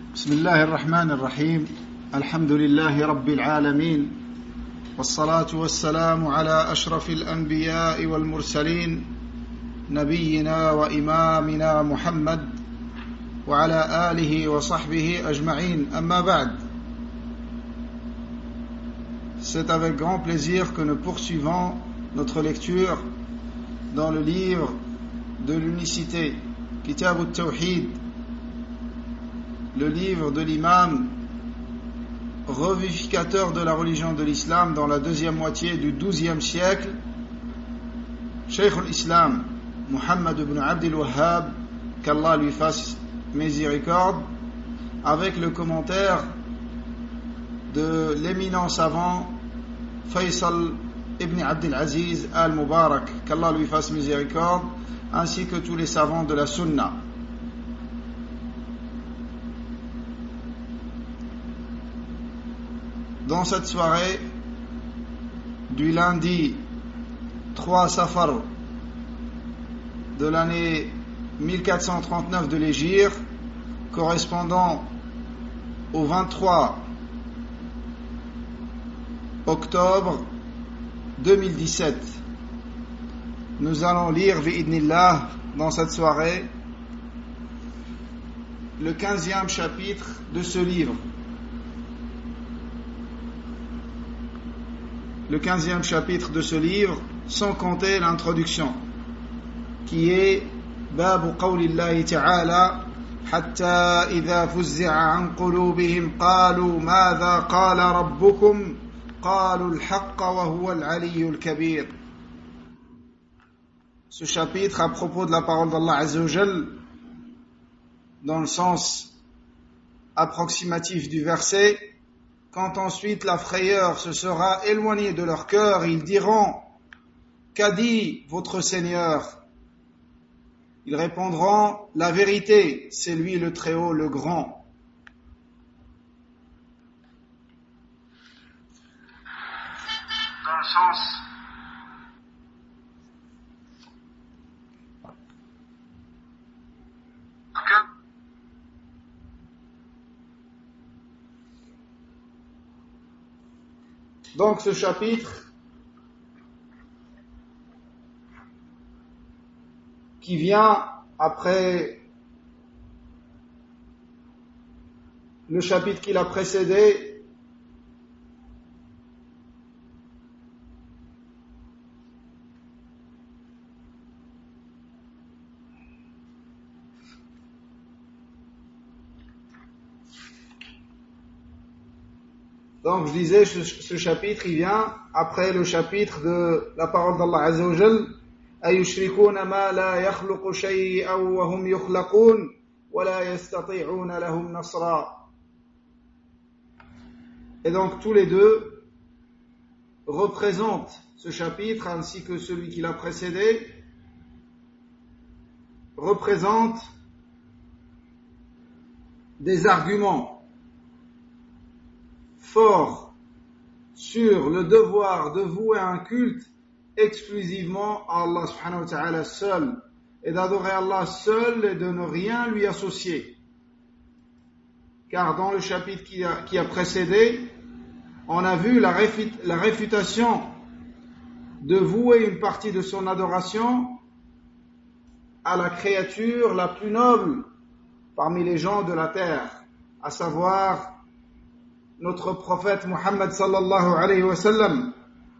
بسم الله الرحمن الرحيم الحمد لله رب العالمين والصلاة والسلام على أشرف الأنبياء والمرسلين نبينا وإمامنا محمد وعلى آله وصحبه أجمعين أما بعد. C'est avec grand plaisir que nous poursuivons notre lecture dans le livre de l'unicité, Kitab al-Tawhid, le livre de l'imam revivificateur de la religion de l'islam dans la deuxième moitié du XIIe siècle, Cheikh al-Islam Muhammad ibn Abdul Wahhab, qu'Allah lui fasse miséricorde, avec le commentaire de l'éminent savant Faisal ibn Abdul Aziz al-Mubarak, qu'Allah lui fasse miséricorde, ainsi que tous les savants de la Sunna. Dans cette soirée du lundi 3 Safar de l'année 1439 de l'Hégire, correspondant au 23 octobre 2017, nous allons lire bi'idnillah dans cette soirée le 15e chapitre de ce livre. Le 15e chapitre de ce livre, sans compter l'introduction, qui est Babu qawlillahi ta'ala hatta idha fuzzi'a an qulubihim qalu madha qala rabbukum qalu al-haqqa wa huwa al-aliyyu al-kabir. Ce chapitre à propos de la parole d'Allah Azza wa Jal, dans le sens approximatif du verset, quand ensuite la frayeur se sera éloignée de leur cœur, ils diront: qu'a dit votre Seigneur? Ils répondront: la vérité, c'est lui le Très-Haut, le Grand. Dans le sens Donc ce chapitre qui vient après le chapitre qui l'a précédé, donc je disais, ce chapitre il vient après le chapitre de la parole d'Allah Azza wa Jal: ayushrikuna ma la yakhluqu shay'an wa hum yukhlaqun wa la yastati'una lahum nasra. Et donc tous les deux représentent, ce chapitre ainsi que celui qui l'a précédé, représentent des arguments fort sur le devoir de vouer un culte exclusivement à Allah subhanahu wa ta'ala seul, et d'adorer Allah seul et de ne rien lui associer. Car dans le chapitre qui a précédé, on a vu la réfutation de vouer une partie de son adoration à la créature la plus noble parmi les gens de la terre, à savoir notre prophète Muhammad sallallahu alayhi wa sallam.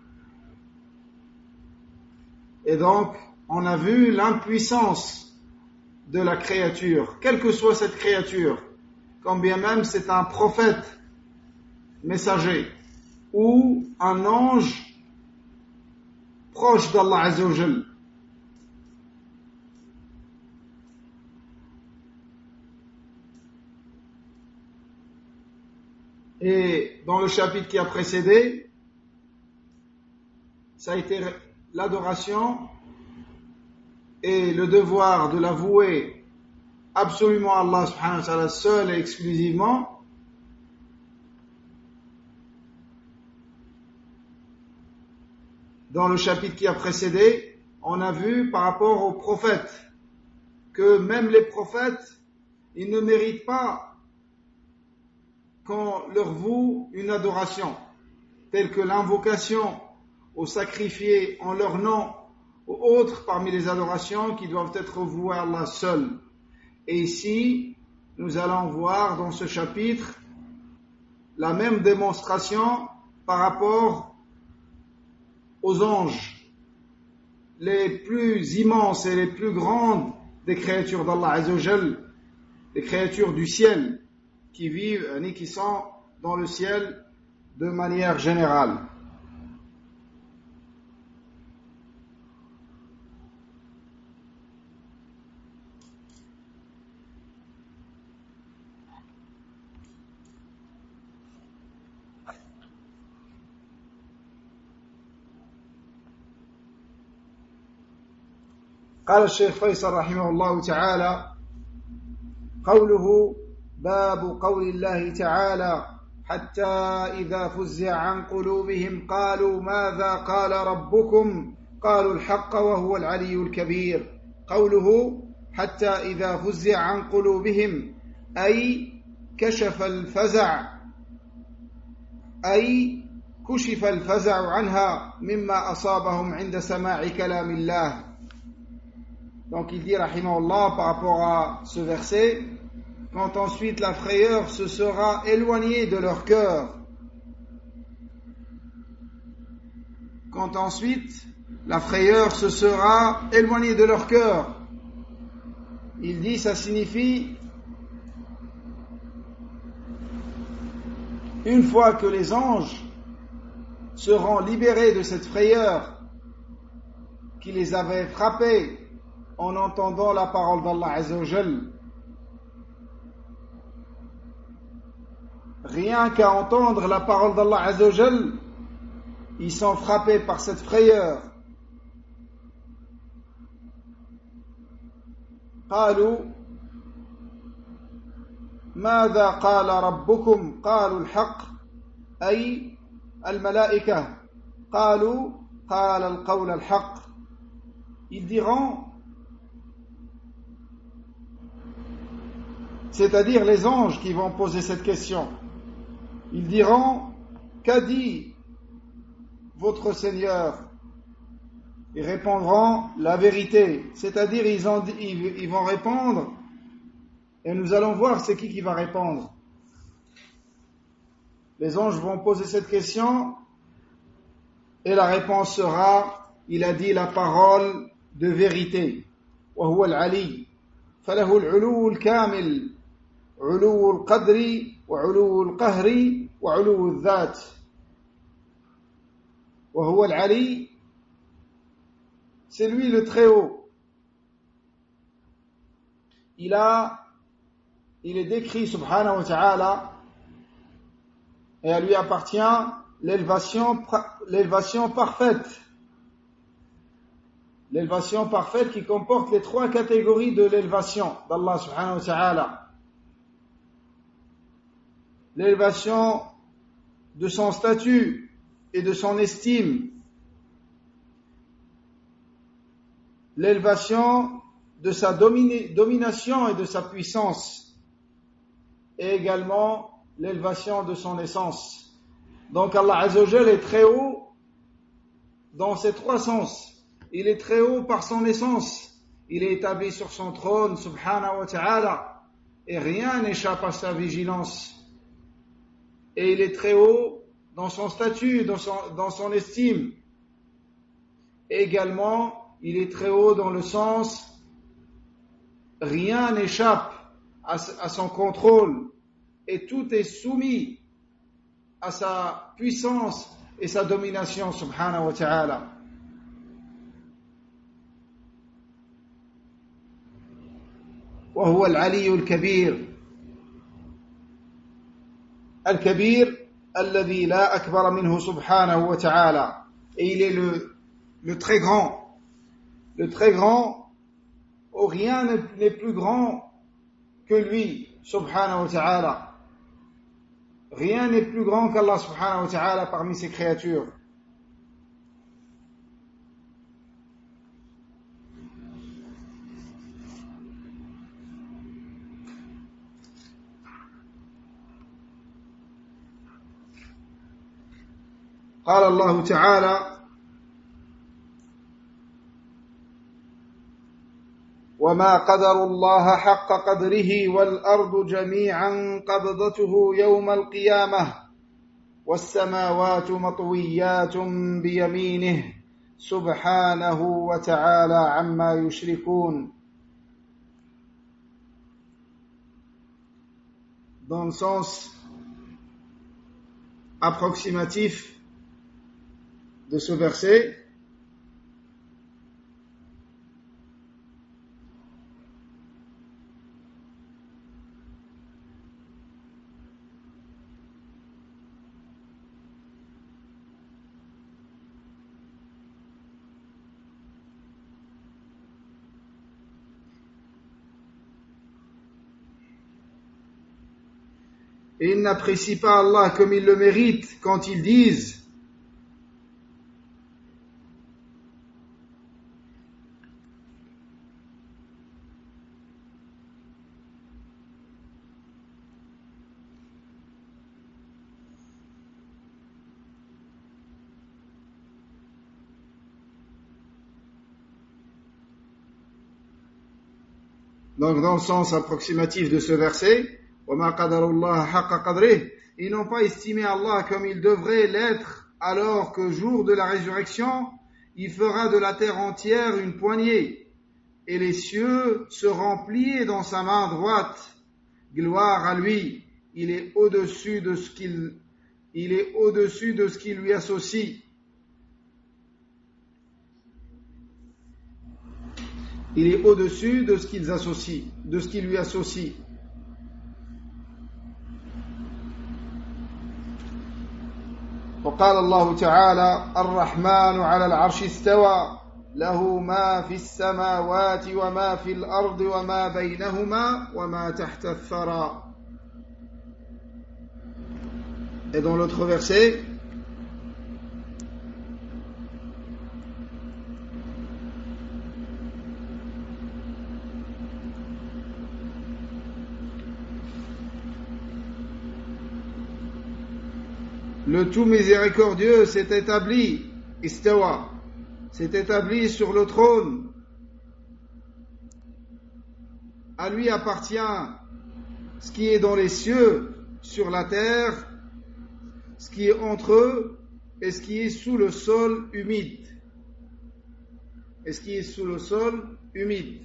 Et donc, on a vu l'impuissance de la créature, quelle que soit cette créature, quand bien même c'est un prophète messager ou un ange proche d'Allah Azza wa Jal. Et dans le chapitre qui a précédé, ça a été l'adoration et le devoir de l'avouer absolument à Allah subhanahu wa ta'ala seul et exclusivement. Dans le chapitre qui a précédé, on a vu par rapport aux prophètes que même les prophètes, ils ne méritent pas qu'on leur voue une adoration, telle que l'invocation au sacrifié en leur nom ou autres parmi les adorations qui doivent être vouées à Allah seul. Et ici, nous allons voir dans ce chapitre la même démonstration par rapport aux anges, les plus immenses et les plus grandes des créatures d'Allah Azzawajal, les créatures du ciel qui vivent et qui sont dans le ciel de manière générale. قال الشيخ فيصل رحمه الله تعالى: قوله باب قول الله تعالى: حتى إذا فزع عن قلوبهم قالوا ماذا قال ربكم قالوا الحق وهو العلي الكبير. قوله حتى إذا فزع عن قلوبهم أي كشف الفزع عنها مما أصابهم عند سماع كلام الله. Donc il dit rahimahullah par rapport à ce verset: quand ensuite la frayeur se sera éloignée de leur cœur, quand ensuite la frayeur se sera éloignée de leur cœur, il dit ça signifie une fois que les anges seront libérés de cette frayeur qui les avait frappés en entendant la parole d'Allah Azzawajal. Rien qu'à entendre la parole d'Allah Azzawajal, ils sont frappés par cette frayeur. قالوا ماذا قال ربكم قالوا الحق أي الملائكة قالوا قال القول الحق. Ils diront, c'est-à-dire les anges qui vont poser cette question, ils diront: qu'a dit votre Seigneur? Ils répondront la vérité, c'est-à-dire ils vont répondre, et nous allons voir c'est qui va répondre. Les anges vont poser cette question et la réponse sera: il a dit la parole de vérité. وهو العلي فله العلو الكامل علو القدر وعلو القهر وعلو الذات. وهو العلي, c'est lui le très haut. Il est décrit subhanahu wa ta'ala, et à lui appartient l'élévation parfaite. L'élévation parfaite qui comporte les trois catégories de l'élévation d'Allah subhanahu wa ta'ala. L'élévation de son statut et de son estime. L'élévation de sa domination et de sa puissance. Et également l'élévation de son essence. Donc Allah Azzawajal est très haut dans ces trois sens. Il est très haut par son essence. Il est établi sur son trône, subhanahu wa ta'ala, et rien n'échappe à sa vigilance. Et il est très haut dans son statut, dans son estime. Et également, il est très haut dans le sens, rien n'échappe à son contrôle, et tout est soumis à sa puissance et sa domination, subhanahu wa ta'ala. وهو العلي الكبير الكبير الذي لا أكبر منه سبحانه وتعالى. Et il est le très grand, où rien n'est plus grand que lui, subhanahu wa ta'ala. Rien n'est plus grand qu'Allah subhanahu wa ta'ala parmi ses créatures. قال الله تعالى وما قدر الله حق قدره والأرض جميعا قبضته يوم القيامة والسماوات مطويات بيمينه سبحانه وتعالى عما يشركون. Dans le sens approximatif de ce verset, et ils n'apprécient pas Allah comme ils le méritent quand ils disent donc dans le sens approximatif de ce verset, ils n'ont pas estimé Allah comme il devrait l'être, alors que jour de la résurrection, il fera de la terre entière une poignée, et les cieux seront pliés dans sa main droite. Gloire à lui, il est au-dessus de ce qu'il lui associe. Il est au-dessus de ce qu'ils associent, de ce qu'il lui associe. وقال الله تعالى الرحمن على العرش استوى له ما في السماوات وما في الأرض وما بينهما وما تحت الثرى. Et dans l'autre verset, le tout miséricordieux s'est établi, istawa, s'est établi sur le trône. À lui appartient ce qui est dans les cieux, sur la terre, ce qui est entre eux et ce qui est sous le sol humide. Et ce qui est sous le sol humide.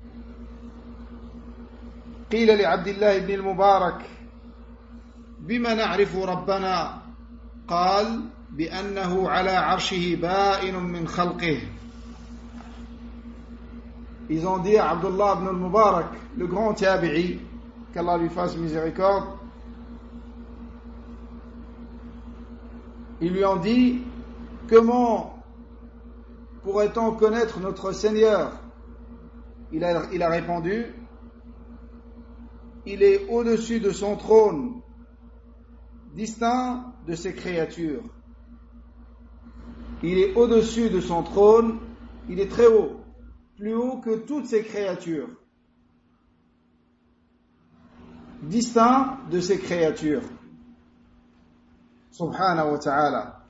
قيل لعبد الله بن المبارك بما نعرف ربنا قال بأنه على عرشه بائن من خلقه. Ils ont dit à Abdullah ibn al-Mubarak, le grand tabi'i, qu'Allah lui fasse miséricorde, ils lui ont dit, comment pourrait-on connaître notre Seigneur? Il a répondu, il est au-dessus de son trône, distinct de ses créatures. Il est au-dessus de son trône, il est très haut, plus haut que toutes ses créatures. Distinct de ses créatures. Subhanahu wa ta'ala.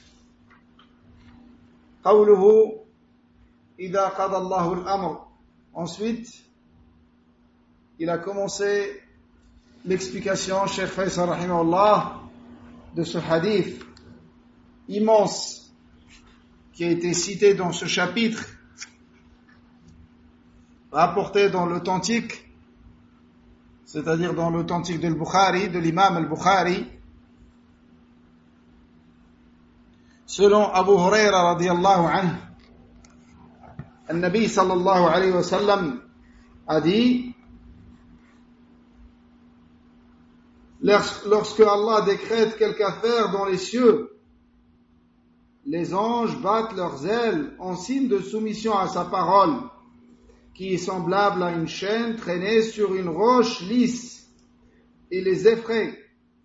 قوله إذا قضى الله الأمر. Ensuite, il a commencé l'explication, Cheikh Faisal rahimahullah, de ce hadith immense qui a été cité dans ce chapitre, rapporté dans l'authentique, c'est-à-dire dans l'authentique de Bukhari, de l'imam al-Bukhari, selon Abu Huraira radiyallahu anhu, النبي صلى الله عليه وسلم a dit, lorsque Allah décrète quelque affaire dans les cieux, les anges battent leurs ailes en signe de soumission à sa parole, qui est semblable à une chaîne traînée sur une roche lisse, et les effraie.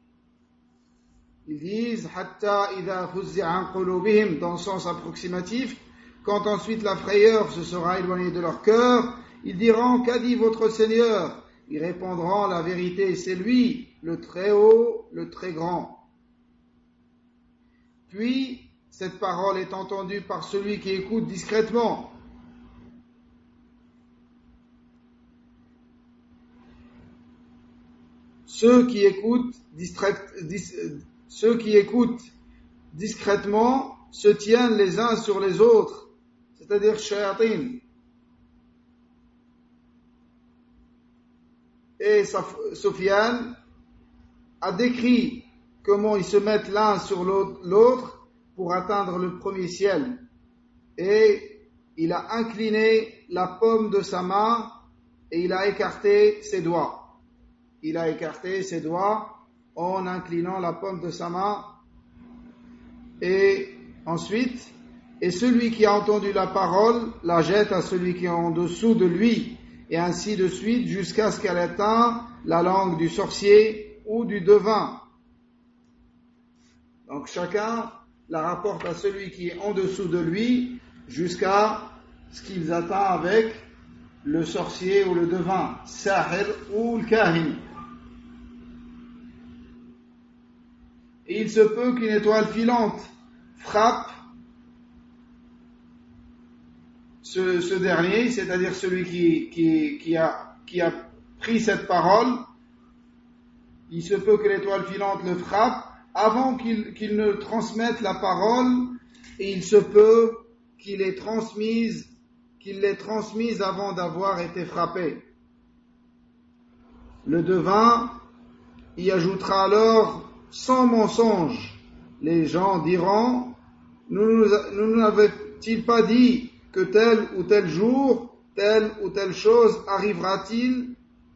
Ils disent hatta idha fuzzi'a an qulubihim, dans le sens approximatif, quand ensuite la frayeur se sera éloignée de leur cœur, ils diront, qu'a dit votre Seigneur? Ils répondront, la vérité, c'est lui, le très haut, le très grand. puis cette parole est entendue par celui qui écoute discrètement. Ceux qui écoutent discrètement se tiennent les uns sur les autres, c'est-à-dire shayatin. Et Sufyan a décrit comment ils se mettent l'un sur l'autre pour atteindre le premier ciel. Et il a incliné la paume de sa main et il a écarté ses doigts. Il a écarté ses doigts en inclinant la paume de sa main. Et ensuite, et celui qui a entendu la parole la jette à celui qui est en dessous de lui, et ainsi de suite jusqu'à ce qu'elle atteigne la langue du sorcier ou du devin. Donc chacun la rapporte à celui qui est en dessous de lui jusqu'à ce qu'ils atteignent avec le sorcier ou le devin, sahir ou le kahin. Et il se peut qu'une étoile filante frappe ce dernier, c'est-à-dire celui qui a pris cette parole. Il se peut que l'étoile filante le frappe avant qu'il ne transmette la parole, et il se peut qu'il l'ait transmise avant d'avoir été frappé. Le devin y ajoutera alors sans mensonge. Les gens diront: nous n'avait-il pas dit que tel ou tel jour, telle ou telle chose arrivera-t-elle?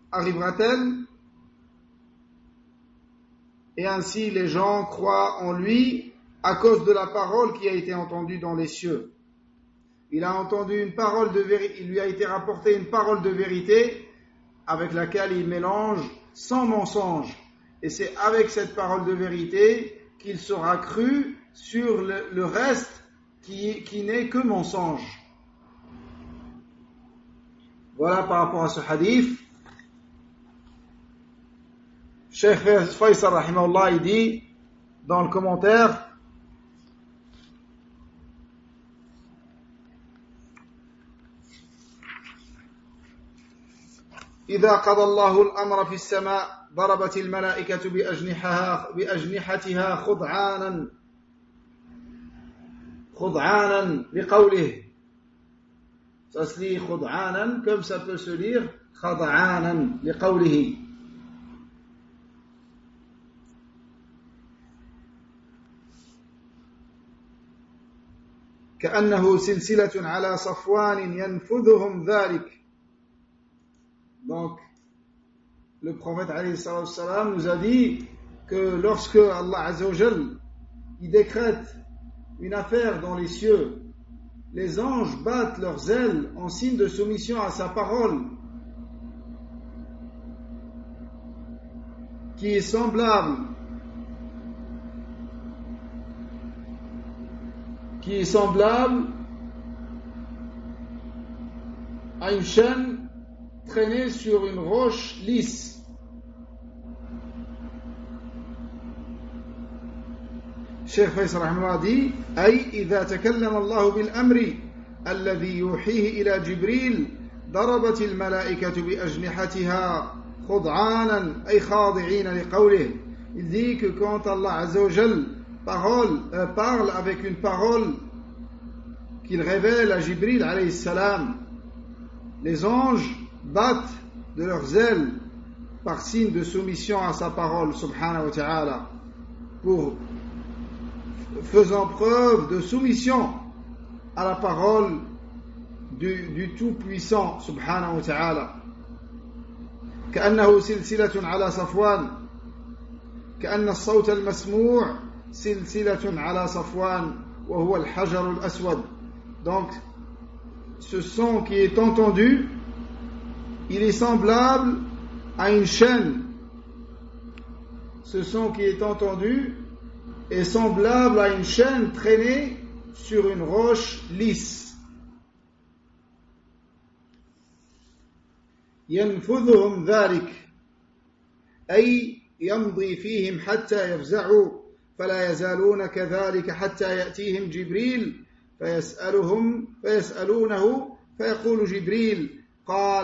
Et ainsi les gens croient en lui à cause de la parole qui a été entendue dans les cieux. Il a entendu une parole de vérité, il lui a été rapporté une parole de vérité avec laquelle il mélange sans mensonge. Et c'est avec cette parole de vérité qu'il sera cru sur le reste qui n'est que mensonge. Voilà par rapport à ce hadith. Cheikh Faisal rahimahullah, il dit dans le commentaire: إذا قضى الله الأمر في السماء ضربت الملائكة بأجنحتها خضعانا لقوله. Ça se lit خضعانا comme ça peut se lire خضعانا لقوله. كأنه سلسلة على صفوان ينفذهم ذلك. Donc, le prophète alayhi salam nous a dit que lorsque Allah Azza wa Jal il décrète une affaire dans les cieux, les anges battent leurs ailes en signe de soumission à sa parole, qui est semblable à une chaîne traînée sur une roche lisse. Cheikh Faisal rahimahullah dit: أي إذا تكلم الله بالأمر الذي يوحيه إلى جبريل ضربت الملائكة بأجنحتها خضعانا أي خاضعين لقوله. Il dit que quand Allah Azza wa Jal parle avec une parole qu'il révèle à Jibril alayhi salam, les anges battent de leurs ailes par signe de soumission à sa parole subhanahu wa ta'ala, faisant preuve de soumission à la parole du Tout-Puissant subhanahu wa ta'ala. كأنه سلسلة على صفوان كأن الصوت المسموع سلسلة على صفوان وهو الحجر الأسود. Donc ce son qui est entendu, il est semblable à une chaîne. Ce son qui est entendu est semblable à une chaîne traînée sur une roche lisse. ينفذهم ذلك أي يمضي فيهم حتى يفزعوا فلا يزالون كذلك حتى يأتيهم جبريل فيسألونه فيقول جبريل قال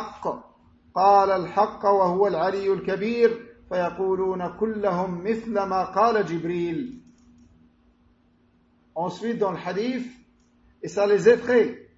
الحق وهو العلي الكبير فيقولون كلهم مثل ما قال جبريل. Ensuite dans le hadith, et ça les effraie.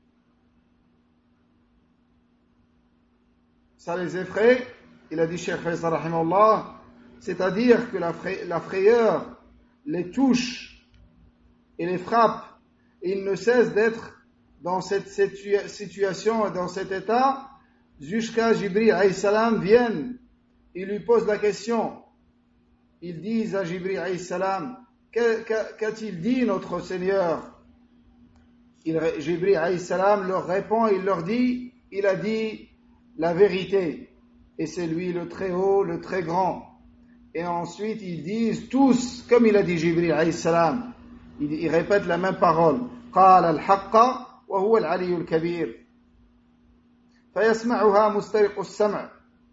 Ça les effraie, il a dit Cheikh Faisal rahimahullah, c'est-à-dire que la frayeur les touche et les frappe, et ils ne cessent d'être dans cette situation, dans cet état, jusqu'à Jibril alayhi salam vienne, il lui pose la question. Ils disent à Jibril alayhi salam, qu'a-t-il dit notre Seigneur? Jibril alayhi salam leur répond, il leur dit, il a dit la vérité, et c'est lui le très haut, le très grand. Et ensuite ils disent tous, comme il a dit Jibril alayhi salam, ils répètent la même parole, قال الحق وهو العلي الكبير فيسمعها مسترق السمع.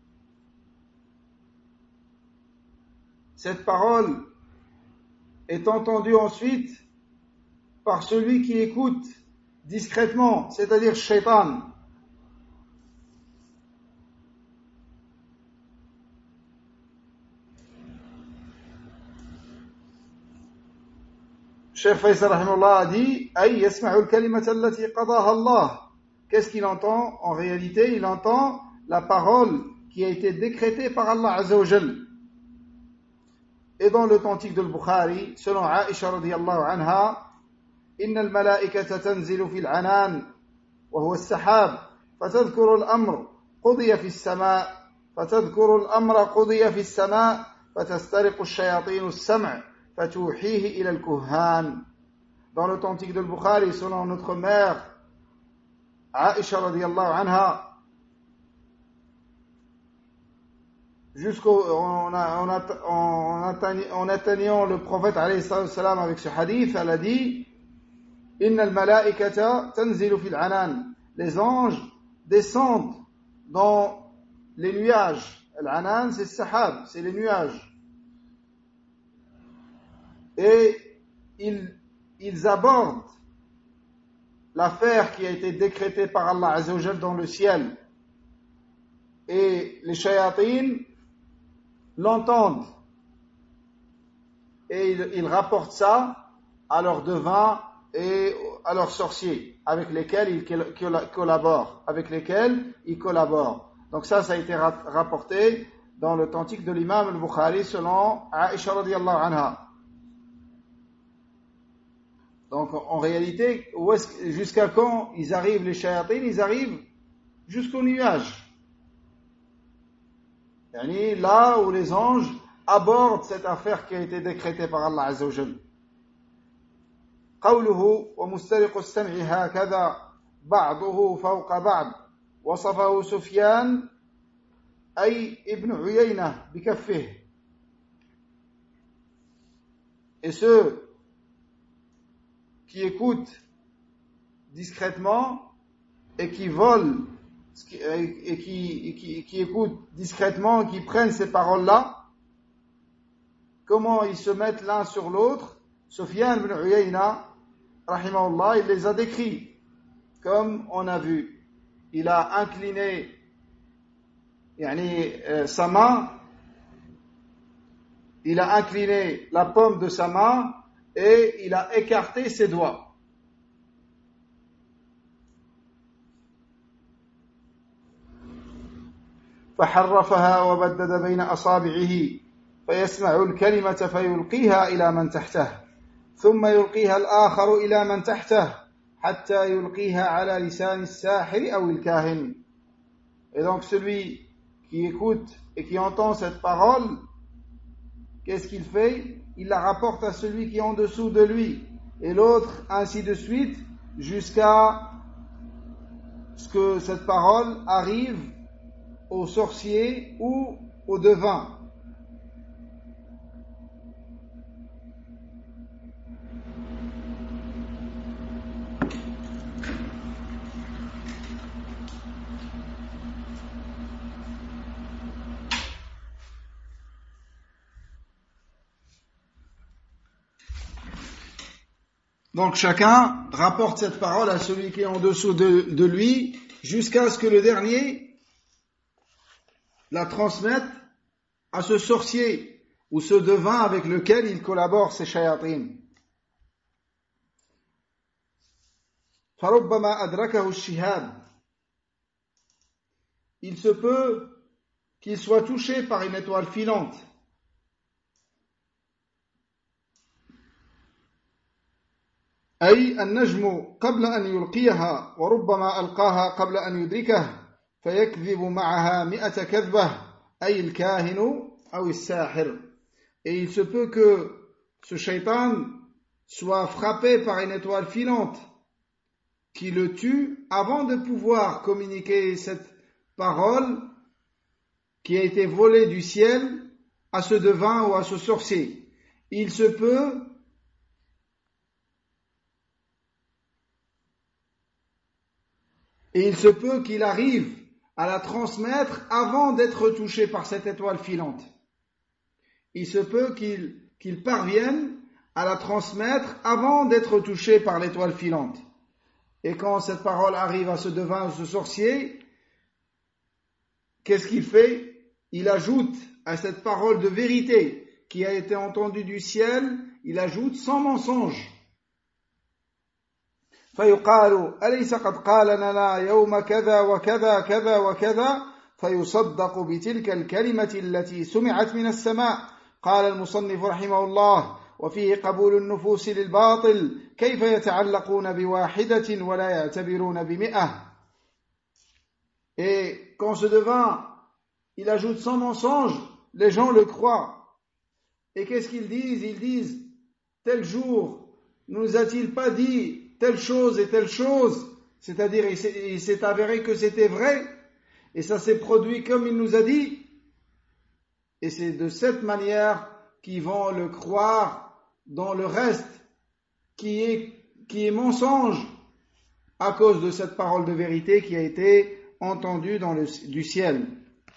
Cette parole est entendue ensuite par celui qui écoute discrètement, c'est-à-dire Shaitan. Cheikh Faisal rahimahullah a dit Ay yasma'u al-kalimata allati qadaha Allah. Qu'est-ce qu'il entend? En réalité, il entend la parole qui a été décrétée par Allah Azza wa Jal. Et dans l'authentique de Bukhari, selon Aisha radiyallahu anha, إن الملائكة تنزل في العنان وهو السحاب فتذكر الأمر قضي في السماء فتسترق الشياطين السمع فتوحيه إلى الكهان. Dans l'authentique de Bukhari, selon notre mère Aisha radiyallahu anha, en atteignant le prophète alayhi salam avec ce hadith, elle a dit Inna al-malaikata tanzilu fil anan. Les anges descendent dans les nuages. Al-anan, c'est sahab, c'est les nuages. Et ils abordent l'affaire qui a été décrétée par Allah Azza wa Jal dans le ciel. Et les shayatines l'entendent. Et ils rapportent ça à leurs devins et à leurs sorciers avec lesquels ils collaborent. Donc ça a été rapporté dans l'authentique de l'imam al-Bukhari selon Aisha radiyallahu anha. Donc en réalité, jusqu'à quand ils arrivent les shayatines? Ils arrivent jusqu'au nuage. Yani là où les anges abordent cette affaire qui a été décrétée par Allah Azza wa Jal. قوله ومسترق السمع هكذا بعضه فوق بعض وصفه سفيان أي ابن عيينة بكفه. Et ceux qui écoutent discrètement et qui volent et qui écoutent discrètement, qui prennent ces paroles-là, comment ils se mettent l'un sur l'autre. Sufyan ibn Uyayna rahimahullah, il les a décrits comme on a vu. Il a incliné sa main, il a incliné la paume de sa main et il a écarté ses doigts. فحرفها وبدد بين أصابعه فيسمع الكلمة فيلقيها إلى من تحته ثم يلقيها الآخر إلى من تحته حتى يلقيها على لسان الساحر أو الكاهن. Et donc celui qui écoute et qui entend cette parole, qu'est-ce qu'il fait? Il la rapporte à celui qui est en dessous de lui et l'autre, ainsi de suite, jusqu'à ce que cette parole arrive au sorcier ou au devin. Donc chacun rapporte cette parole à celui qui est en dessous de lui, jusqu'à ce que le dernier la transmette à ce sorcier ou ce devin avec lequel il collabore, ces shayatin. فَرُبَّمَا أَدْرَكَهُ الشِّهَابِ. Il se peut qu'il soit touché par une étoile filante. أي النجم قبل أن يلقيها وربما ألقاها قبل أن يدركه فيكذب معها 100 كذبة أي الكاهن أو الساحر. Et il se peut que ce shaitan soit frappé par une étoile filante qui le tue avant de pouvoir communiquer cette parole qui a été volée du ciel à ce devin ou à ce sorcier. Il se peut qu'il arrive à la transmettre avant d'être touché par cette étoile filante. Il se peut qu'il parvienne à la transmettre avant d'être touché par l'étoile filante. Et quand cette parole arrive à ce devin ou ce sorcier, qu'est-ce qu'il fait? Il ajoute à cette parole de vérité qui a été entendue du ciel, il ajoute sans mensonge. فيقال أليس قد قال لنا يوم كذا وكذا كذا وكذا فيصدق بتلك الكلمة التي سمعت من السماء. قال المصنف رحمه الله وفيه قبول النفوس للباطل كيف يتعلقون بواحدة ولا يعتبرون ب100. Et quand ce devin il ajoute sans mensonge, les gens le croient. Et qu'est-ce qu'ils disent? Ils disent tel jour ne nous a-t-il pas dit telle chose et telle chose, c'est-à-dire il s'est avéré que c'était vrai et ça s'est produit comme il nous a dit, et c'est de cette manière qu'ils vont le croire dans le reste qui est mensonge à cause de cette parole de vérité qui a été entendue du ciel.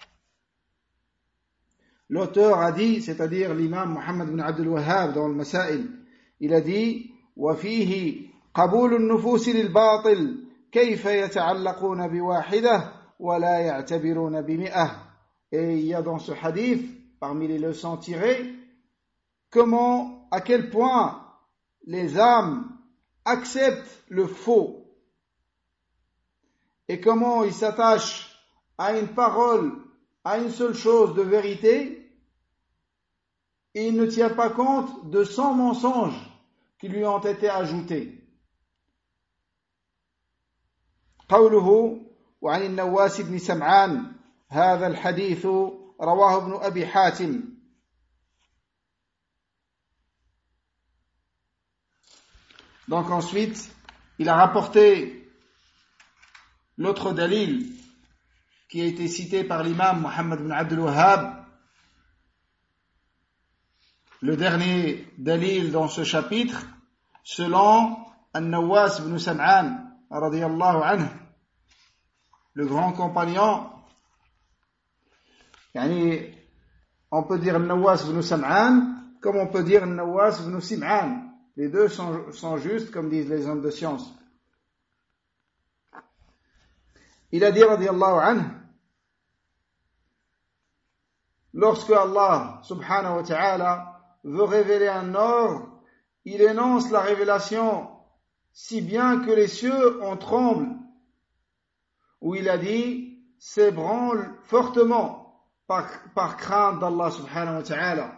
L'auteur a dit, c'est-à-dire l'imam Muhammad ibn Abdul Wahhab dans le Masail, il a dit وفيه قبول النفوس للباطل كيف يتعلقون بواحدة ولا يعتبرون ب100. Et il y a dans ce hadith, parmi les leçons tirées, à quel point les âmes acceptent le faux et comment ils s'attachent à une parole, à une seule chose de vérité, et il ne tient pas compte de 100 mensonges qui lui ont été ajoutés. قوله وعن النواس بن سمعان هذا الحديث رواه ابن أبي حاتم. Donc ensuite, il a rapporté l'autre dalil qui a été cité par l'imam Muhammad ibn Abdul Wahhab, le dernier dalil dans ce chapitre, selon An-Nawas ibn Sam'an radiyallahu anhu, le grand compagnon. Yani, on peut dire Nawas ibn Sam'an comme on peut dire Nawas ibn Sim'an. Les deux sont justes, comme disent les hommes de science. Il a dit radiyallahu anhu, lorsque Allah subhanahu wa ta'ala veut révéler un ordre, il énonce la révélation si bien que les cieux en tremblent, où il a dit s'ébranle fortement par crainte d'Allah subhanahu wa ta'ala.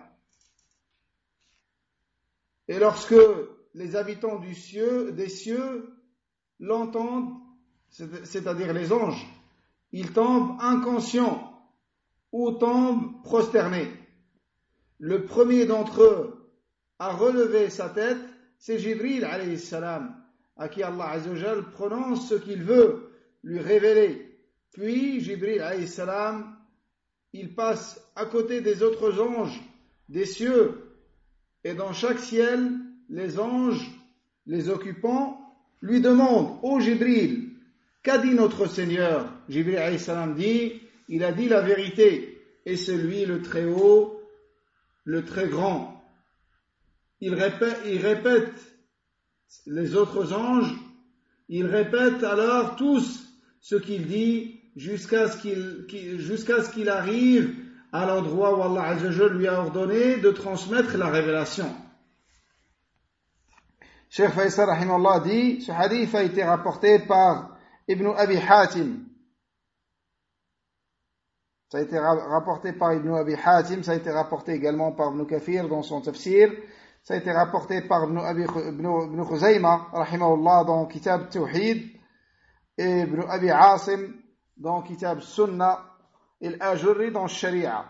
Et lorsque les habitants des cieux l'entendent, c'est-à-dire les anges, ils tombent inconscients ou tombent prosternés. Le premier d'entre eux à relever sa tête, c'est Jibril alayhi salam, à qui Allah azza wa jal prononce ce qu'il veut lui révéler. Puis Jibril alayhi salam, il passe à côté des autres anges des cieux, et dans chaque ciel, les anges, les occupants, lui demandent: ô Jibril, qu'a dit notre Seigneur? Jibril alayhi salam dit: il a dit la vérité, et c'est lui le très haut, le très grand. Il répète les autres anges, ils répètent alors tous ce qu'il dit jusqu'à ce qu'il arrive à l'endroit où Allah Azza wa Jalla lui a ordonné de transmettre la révélation. Cheikh Faisal rahimahullah dit, ce hadith a été rapporté par Ibn Abi Hatim. Ça a été rapporté par Ibn Abi Hatim, ça a été rapporté également par Ibn Kathir dans son tafsir, ça a été rapporté par Ibn Khuzayma, rahimahullah, dans Kitab Tawhid, et Ibn Abi Asim dans Kitab Sunnah, et Al-Ajurri dans Sharia.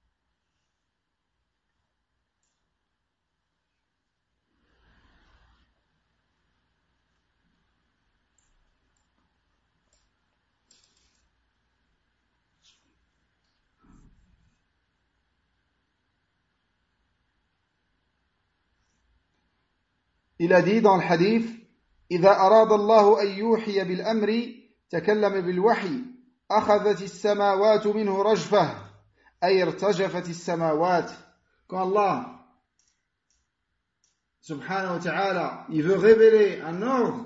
Il a dit dans le hadith, إذا أراد الله أن يوحي بالأمر تكلم بالوحي أخذت السماوات منه رجفة أي ارتجفت السماوات. Quand Allah subhanahu wa ta'ala il veut révéler un ordre,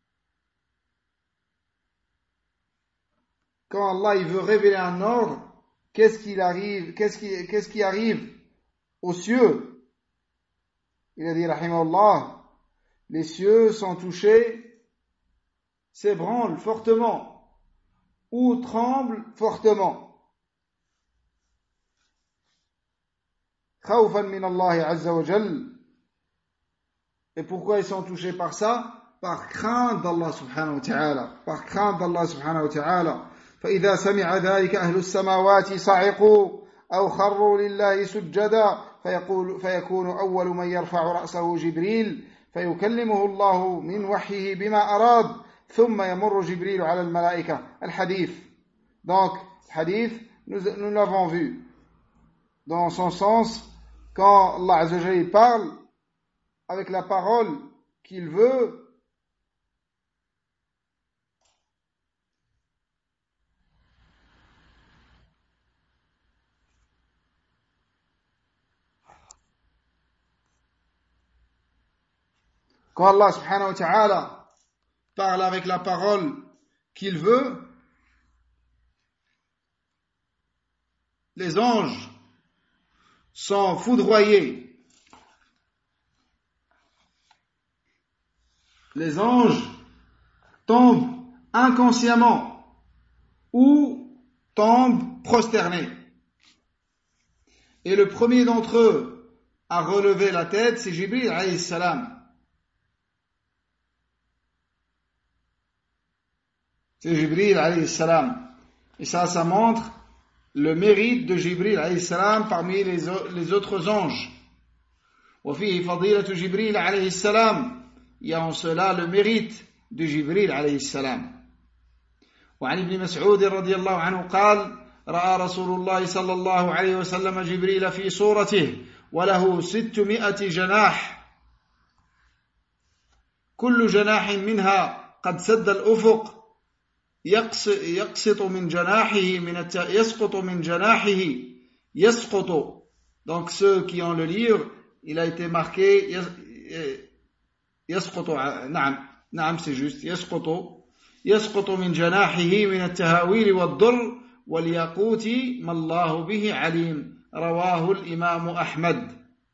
quand Allah il veut révéler un ordre, qu'est-ce qui arrive aux cieux? Il a dit rahimahullah, les cieux sont touchés, s'ébranlent fortement ou tremblent fortement. Khawfan min Allah azza wa jal. Et pourquoi ils sont touchés par ça? Par crainte d'Allah subhanahu wa ta'ala. Par crainte d'Allah subhanahu wa ta'ala. فإذا سمع ذلك أهل السماوات صعقوا أو خروا لله سجدا فيكون أول من يرفع رأسه جبريل فيكلمه الله من وحيه بما أراد ثم يمر جبريل على الملائكة. الحديث. Donc, hadith, nous l'avons vu. Dans son sens, quand Allah Azza wa Jalla parle avec la parole qu'il veut, quand Allah subhanahu wa ta'ala parle avec la parole qu'il veut, les anges sont foudroyés. Les anges tombent inconsciemment ou tombent prosternés. Et le premier d'entre eux à relever la tête, c'est Jibril alayhi salam. C'est Jibril alayhi salam. Et ça montre le mérite de Jibril alayhi salam parmi les autres anges. وفيه فضيلة جبريل عليه السلام. Il y a en cela le mérite de Jibril alayhi salam. وعن ابن مسعود رضي الله عنه قال رأى رسول الله صلى الله عليه وسلم جبريل في صورته وله 600 جناح كل جناح منها قد سد الأفق يسقط من جناحه. Donc ceux qui ont le livre, il a été marqué يسقط. نعم c'est juste يسقط من جناحه من التهاويل والضر والياقوت ما الله به عليم. رواه الإمام أحمد.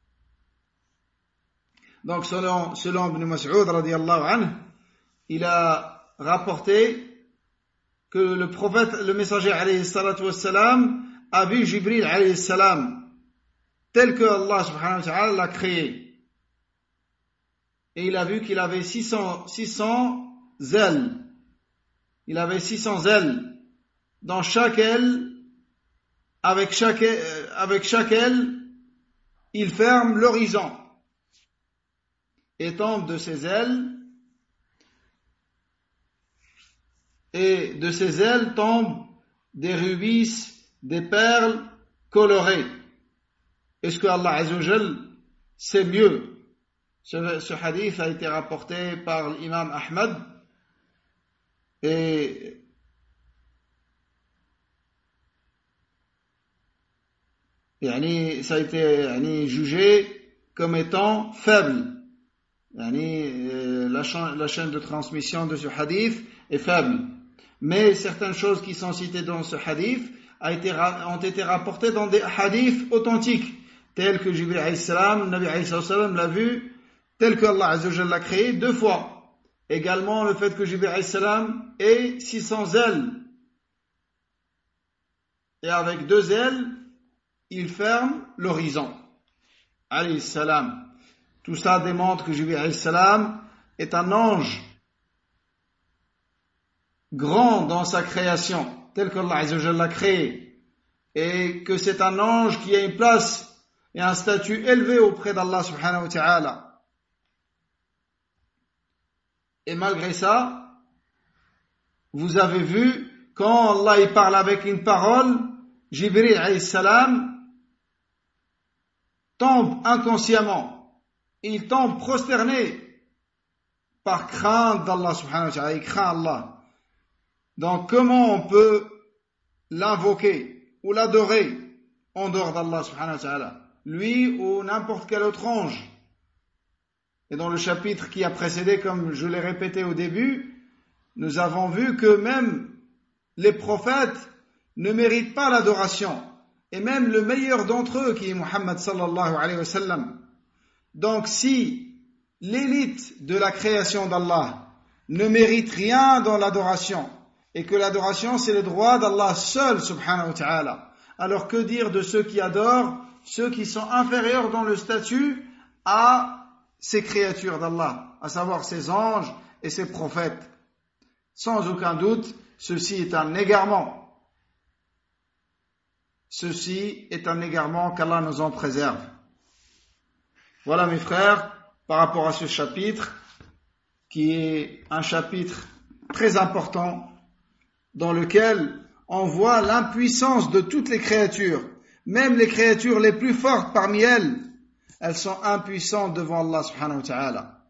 Donc selon Ibn Mas'ud radiyallahu anhu, il a rapporté que le prophète, le messager alayhi salatu wassalam, a vu Jibril alayhi salam tel que Allah subhanahu wa ta'ala l'a créé. Et il a vu qu'il avait 600 ailes. Il avait 600 ailes. Dans chaque aile, avec chaque aile, il ferme l'horizon. Et tombe de ses ailes, et de ses ailes tombent des rubis, des perles colorées. Est-ce que Allah Azza wa Jal sait mieux? Ce hadith a été rapporté par l'imam Ahmad et ça a été jugé comme étant faible. La chaîne de transmission de ce hadith est faible. Mais certaines choses qui sont citées dans ce hadith ont été rapportées dans des hadiths authentiques, tels que Jibril alayhi salam, Nabi alayhi salam l'a vu, tel que Allah azza wa jalla l'a créé 2 fois. Également le fait que Jibril alayhi salam ait 600 ailes. Et avec 2 ailes, il ferme l'horizon. Alayhi salam. Tout ça démontre que Jibril alayhi salam est un ange grand dans sa création, tel qu'Allah azza wa jalla l'a créé, et que c'est un ange qui a une place et un statut élevé auprès d'Allah subhanahu wa ta'ala. Et malgré ça, vous avez vu, quand Allah y parle avec une parole, Jibril alayhi salam tombe inconsciemment. Il tombe prosterné par crainte d'Allah subhanahu wa ta'ala. Il craint Allah. Donc comment on peut l'invoquer ou l'adorer en dehors d'Allah subhanahu wa ta'ala, lui ou n'importe quel autre ange? Et dans le chapitre qui a précédé, comme je l'ai répété au début, nous avons vu que même les prophètes ne méritent pas l'adoration, et même le meilleur d'entre eux qui est Muhammad sallallahu alayhi wa sallam. Donc si l'élite de la création d'Allah ne mérite rien dans l'adoration, et que l'adoration c'est le droit d'Allah seul subhanahu wa ta'ala, alors que dire de ceux qui adorent, ceux qui sont inférieurs dans le statut à ces créatures d'Allah, à savoir ses anges et ses prophètes? Sans aucun doute, ceci est un égarement. Ceci est un égarement, qu'Allah nous en préserve. Voilà mes frères, par rapport à ce chapitre, qui est un chapitre très important, dans lequel on voit l'impuissance de toutes les créatures. Même les créatures les plus fortes parmi elles, elles sont impuissantes devant Allah subhanahu wa ta'ala.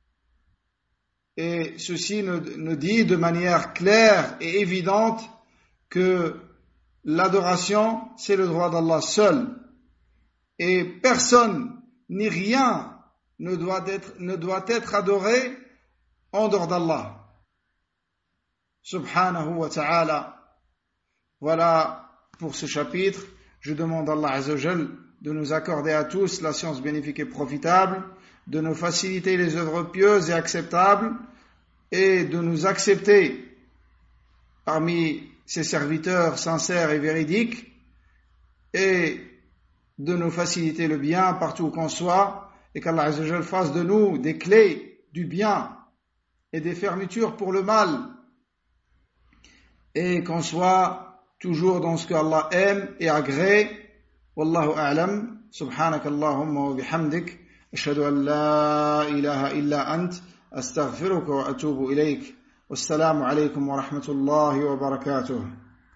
Et ceci nous dit de manière claire et évidente que l'adoration, c'est le droit d'Allah seul. Et personne ni rien ne doit être adoré en dehors d'Allah subhanahu wa ta'ala. Voilà pour ce chapitre. Je demande à Allah azza wa jalla de nous accorder à tous la science bénéfique et profitable, de nous faciliter les œuvres pieuses et acceptables, et de nous accepter parmi ses serviteurs sincères et véridiques, et de nous faciliter le bien partout où qu'on soit, et qu'Allah azza wa jalla fasse de nous des clés du bien et des fermetures pour le mal, et qu'on soit toujours dans ce que Allah aime et agrée. Wallahu a'lam. Subhanakallahumma wa bihamdik, ashhadu an la ilaha illa ant, astaghfiruka wa atubu ilayk. Wassalamu alaykum wa rahmatullahi wa barakatuh.